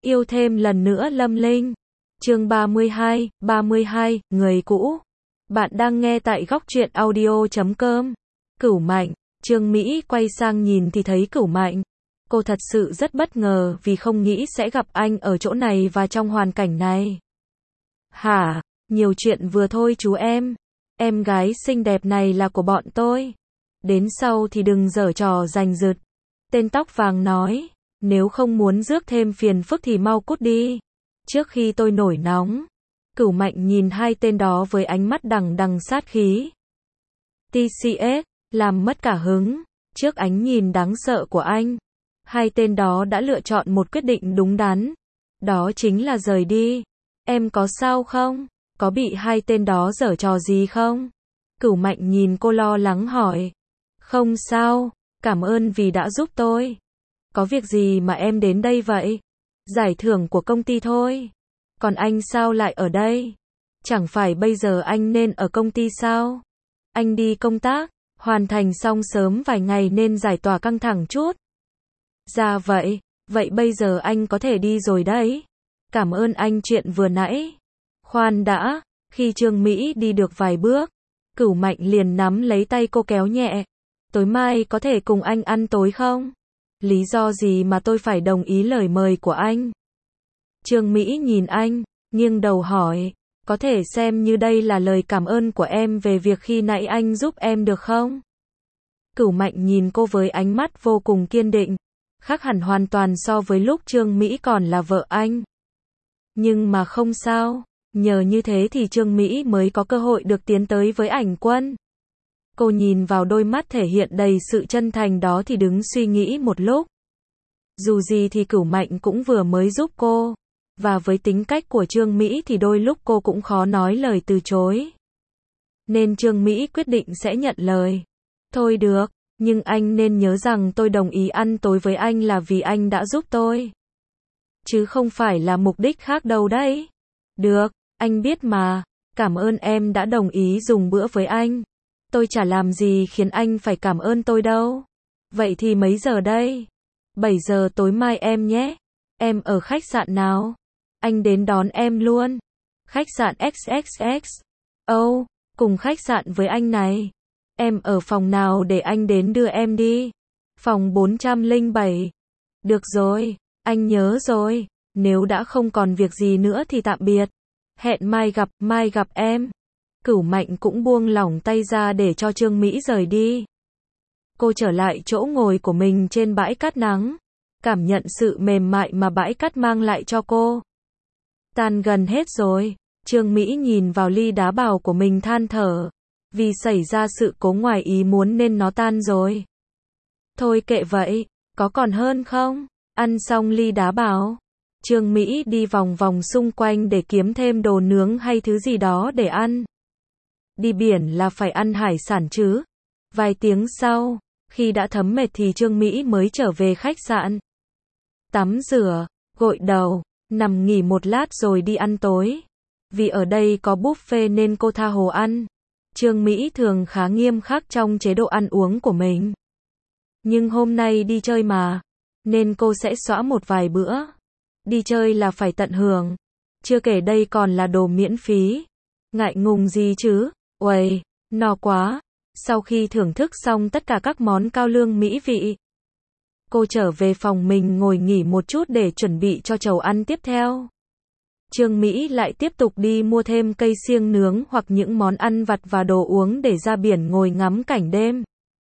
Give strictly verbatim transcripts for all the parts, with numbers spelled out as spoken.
yêu thêm lần nữa Lâm Linh. Chương ba mươi hai, ba mươi hai, người cũ. Bạn đang nghe tại góc truyện audio chấm com. Cửu Mạnh, Trương Mỹ quay sang nhìn thì thấy Cửu Mạnh. Cô thật sự rất bất ngờ vì không nghĩ sẽ gặp anh ở chỗ này và trong hoàn cảnh này. Hả, nhiều chuyện vừa thôi chú em. Em gái xinh đẹp này là của bọn tôi. Đến sau thì đừng giở trò giành giật. Tên tóc vàng nói, nếu không muốn rước thêm phiền phức thì mau cút đi. Trước khi tôi nổi nóng. Cửu Mạnh nhìn hai tên đó với ánh mắt đằng đằng sát khí. tê xê ét, làm mất cả hứng. Trước ánh nhìn đáng sợ của anh, hai tên đó đã lựa chọn một quyết định đúng đắn. Đó chính là rời đi. Em có sao không? Có bị hai tên đó giở trò gì không? Cửu Mạnh nhìn cô lo lắng hỏi. Không sao, cảm ơn vì đã giúp tôi. Có việc gì mà em đến đây vậy? Giải thưởng của công ty thôi. Còn anh sao lại ở đây? Chẳng phải bây giờ anh nên ở công ty sao? Anh đi công tác, hoàn thành xong sớm vài ngày nên giải tỏa căng thẳng chút. Dạ vậy, vậy bây giờ anh có thể đi rồi đấy. Cảm ơn anh chuyện vừa nãy. Khoan đã, khi Trương Mỹ đi được vài bước, Cửu Mạnh liền nắm lấy tay cô kéo nhẹ. Tối mai có thể cùng anh ăn tối không? Lý do gì mà tôi phải đồng ý lời mời của anh? Trương Mỹ nhìn anh, nghiêng đầu hỏi, có thể xem như đây là lời cảm ơn của em về việc khi nãy anh giúp em được không? Cửu Mạnh nhìn cô với ánh mắt vô cùng kiên định, khác hẳn hoàn toàn so với lúc Trương Mỹ còn là vợ anh. Nhưng mà không sao, nhờ như thế thì Trương Mỹ mới có cơ hội được tiến tới với Ảnh Quân. Cô nhìn vào đôi mắt thể hiện đầy sự chân thành đó thì đứng suy nghĩ một lúc. Dù gì thì Cửu Mạnh cũng vừa mới giúp cô, và với tính cách của Trương Mỹ thì đôi lúc cô cũng khó nói lời từ chối. Nên Trương Mỹ quyết định sẽ nhận lời. Thôi được, nhưng anh nên nhớ rằng tôi đồng ý ăn tối với anh là vì anh đã giúp tôi. Chứ không phải là mục đích khác đâu đấy. Được, anh biết mà, cảm ơn em đã đồng ý dùng bữa với anh. Tôi chả làm gì khiến anh phải cảm ơn tôi đâu. Vậy thì mấy giờ đây? bảy giờ tối mai em nhé. Em ở khách sạn nào? Anh đến đón em luôn. Khách sạn ích ích ích. Ồ, oh, cùng khách sạn với anh này. Em ở phòng nào để anh đến đưa em đi? Phòng bốn trăm lẻ bảy. Được rồi, anh nhớ rồi. Nếu đã không còn việc gì nữa thì tạm biệt. Hẹn mai gặp, mai gặp em. Cửu Mạnh cũng buông lỏng tay ra để cho Trương Mỹ rời đi. Cô trở lại chỗ ngồi của mình trên bãi cát nắng, cảm nhận sự mềm mại mà bãi cát mang lại cho cô. Tan gần hết rồi, Trương Mỹ nhìn vào ly đá bào của mình than thở, vì xảy ra sự cố ngoài ý muốn nên nó tan rồi. Thôi kệ vậy, có còn hơn không? Ăn xong ly đá bào, Trương Mỹ đi vòng vòng xung quanh để kiếm thêm đồ nướng hay thứ gì đó để ăn. Đi biển là phải ăn hải sản chứ. Vài tiếng sau, khi đã thấm mệt thì Trương Mỹ mới trở về khách sạn. Tắm rửa, gội đầu, nằm nghỉ một lát rồi đi ăn tối. Vì ở đây có buffet nên cô tha hồ ăn. Trương Mỹ thường khá nghiêm khắc trong chế độ ăn uống của mình. Nhưng hôm nay đi chơi mà, nên cô sẽ xõa một vài bữa. Đi chơi là phải tận hưởng. Chưa kể đây còn là đồ miễn phí. Ngại ngùng gì chứ? Uầy, no quá. Sau khi thưởng thức xong tất cả các món cao lương mỹ vị, cô trở về phòng mình ngồi nghỉ một chút để chuẩn bị cho chầu ăn tiếp theo. Trương Mỹ lại tiếp tục đi mua thêm cây xiêng nướng hoặc những món ăn vặt và đồ uống để ra biển ngồi ngắm cảnh đêm.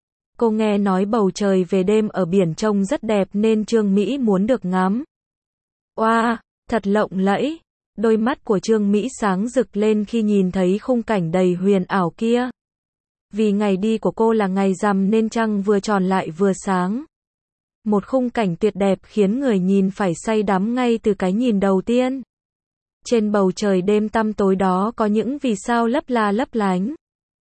Cô nghe nói bầu trời về đêm ở biển trông rất đẹp nên Trương Mỹ muốn được ngắm. Oa, wow, thật lộng lẫy. Đôi mắt của Trương Mỹ sáng rực lên khi nhìn thấy khung cảnh đầy huyền ảo kia. Vì ngày đi của cô là ngày rằm nên trăng vừa tròn lại vừa sáng. Một khung cảnh tuyệt đẹp khiến người nhìn phải say đắm ngay từ cái nhìn đầu tiên. Trên bầu trời đêm tăm tối đó có những vì sao lấp la lấp lánh.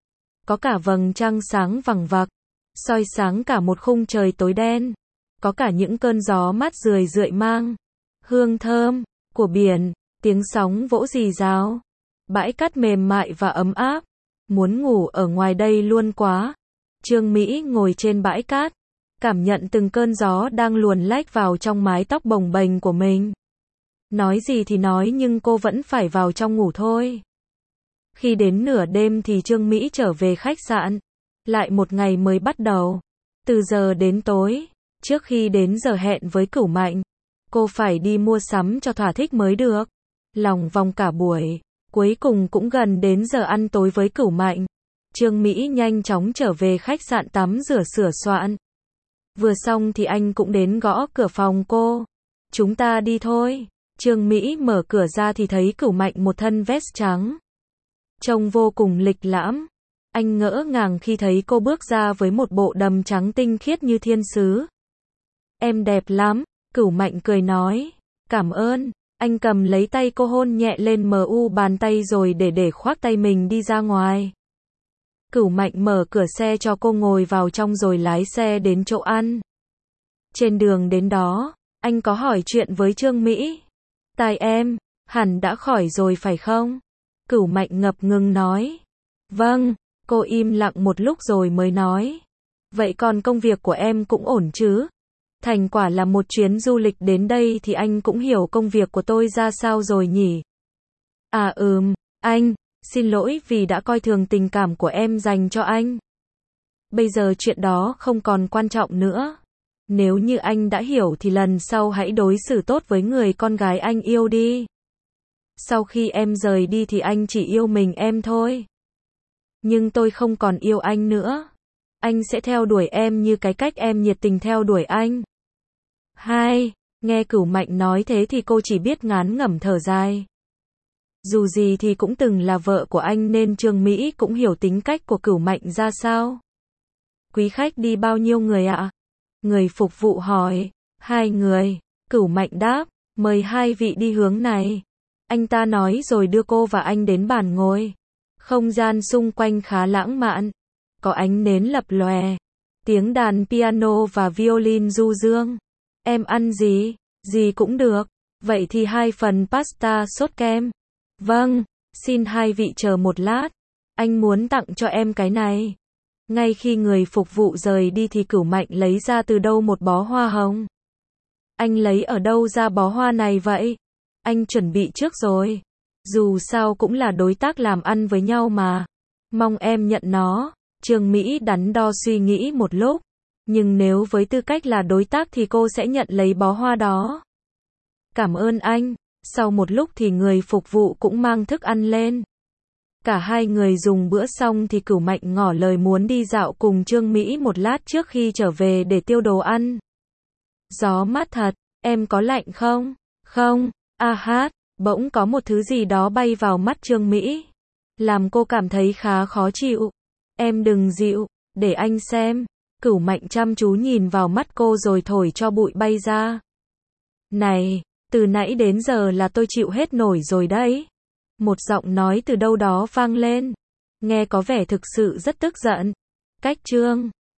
Có cả vầng trăng sáng vằng vặc, soi sáng cả một khung trời tối đen. Có cả những cơn gió mát rười rượi mang hương thơm của biển, tiếng sóng vỗ rì rào. Bãi cát mềm mại và ấm áp. Muốn ngủ ở ngoài đây luôn quá. Trương Mỹ ngồi trên bãi cát, cảm nhận từng cơn gió đang luồn lách vào trong mái tóc bồng bềnh của mình. Nói gì thì nói nhưng cô vẫn phải vào trong ngủ thôi. Khi đến nửa đêm thì Trương Mỹ trở về khách sạn. Lại một ngày mới bắt đầu. Từ giờ đến tối, trước khi đến giờ hẹn với Cửu Mạnh, cô phải đi mua sắm cho thỏa thích mới được. Lòng vòng cả buổi, cuối cùng cũng gần đến giờ ăn tối với Cửu Mạnh. Trương Mỹ nhanh chóng trở về khách sạn tắm rửa sửa soạn. Vừa xong thì anh cũng đến gõ cửa phòng cô. Chúng ta đi thôi. Trương Mỹ mở cửa ra thì thấy Cửu Mạnh một thân vest trắng. Trông vô cùng lịch lãm. Anh ngỡ ngàng khi thấy cô bước ra với một bộ đầm trắng tinh khiết như thiên sứ. Em đẹp lắm, Cửu Mạnh cười nói. Cảm ơn. Anh cầm lấy tay cô hôn nhẹ lên mu bàn tay rồi để để khoác tay mình đi ra ngoài. Cửu Mạnh mở cửa xe cho cô ngồi vào trong rồi lái xe đến chỗ ăn. Trên đường đến đó, anh có hỏi chuyện với Trương Mỹ. Tai em, hẳn đã khỏi rồi phải không? Cửu Mạnh ngập ngừng nói. Vâng, cô im lặng một lúc rồi mới nói. Vậy còn công việc của em cũng ổn chứ? Thành quả là một chuyến du lịch đến đây thì anh cũng hiểu công việc của tôi ra sao rồi nhỉ? À ừm, anh, xin lỗi vì đã coi thường tình cảm của em dành cho anh. Bây giờ chuyện đó không còn quan trọng nữa. Nếu như anh đã hiểu thì lần sau hãy đối xử tốt với người con gái anh yêu đi. Sau khi em rời đi thì anh chỉ yêu mình em thôi. Nhưng tôi không còn yêu anh nữa. Anh sẽ theo đuổi em như cái cách em nhiệt tình theo đuổi anh. Hai, nghe Cửu Mạnh nói thế thì cô chỉ biết ngán ngẩm thở dài. Dù gì thì cũng từng là vợ của anh nên Trương Mỹ cũng hiểu tính cách của Cửu Mạnh ra sao. Quý khách đi bao nhiêu người ạ? Người phục vụ hỏi. Hai người. Cửu Mạnh đáp. Mời hai vị đi hướng này. Anh ta nói rồi đưa cô và anh đến bàn ngồi. Không gian xung quanh khá lãng mạn. Có ánh nến lập lòe. Tiếng đàn piano và violin du dương. Em ăn gì? Gì cũng được. Vậy thì hai phần pasta sốt kem. Vâng, xin hai vị chờ một lát. Anh muốn tặng cho em cái này. Ngay khi người phục vụ rời đi thì Cửu Mạnh lấy ra từ đâu một bó hoa hồng. Anh lấy ở đâu ra bó hoa này vậy? Anh chuẩn bị trước rồi. Dù sao cũng là đối tác làm ăn với nhau mà. Mong em nhận nó. Trương Mỹ đắn đo suy nghĩ một lúc. Nhưng nếu với tư cách là đối tác thì cô sẽ nhận lấy bó hoa đó. Cảm ơn anh. Sau một lúc thì người phục vụ cũng mang thức ăn lên. Cả hai người dùng bữa xong thì Cửu Mạnh ngỏ lời muốn đi dạo cùng Trương Mỹ một lát trước khi trở về để tiêu đồ ăn. Gió mát thật, em có lạnh không? Không, a hát, bỗng có một thứ gì đó bay vào mắt Trương Mỹ. Làm cô cảm thấy khá khó chịu. Em đừng dịu, để anh xem. Cửu Mạnh chăm chú nhìn vào mắt cô rồi thổi cho bụi bay ra. Này, từ nãy đến giờ là tôi chịu hết nổi rồi đấy. Một giọng nói từ đâu đó vang lên. Nghe có vẻ thực sự rất tức giận. Cách Trương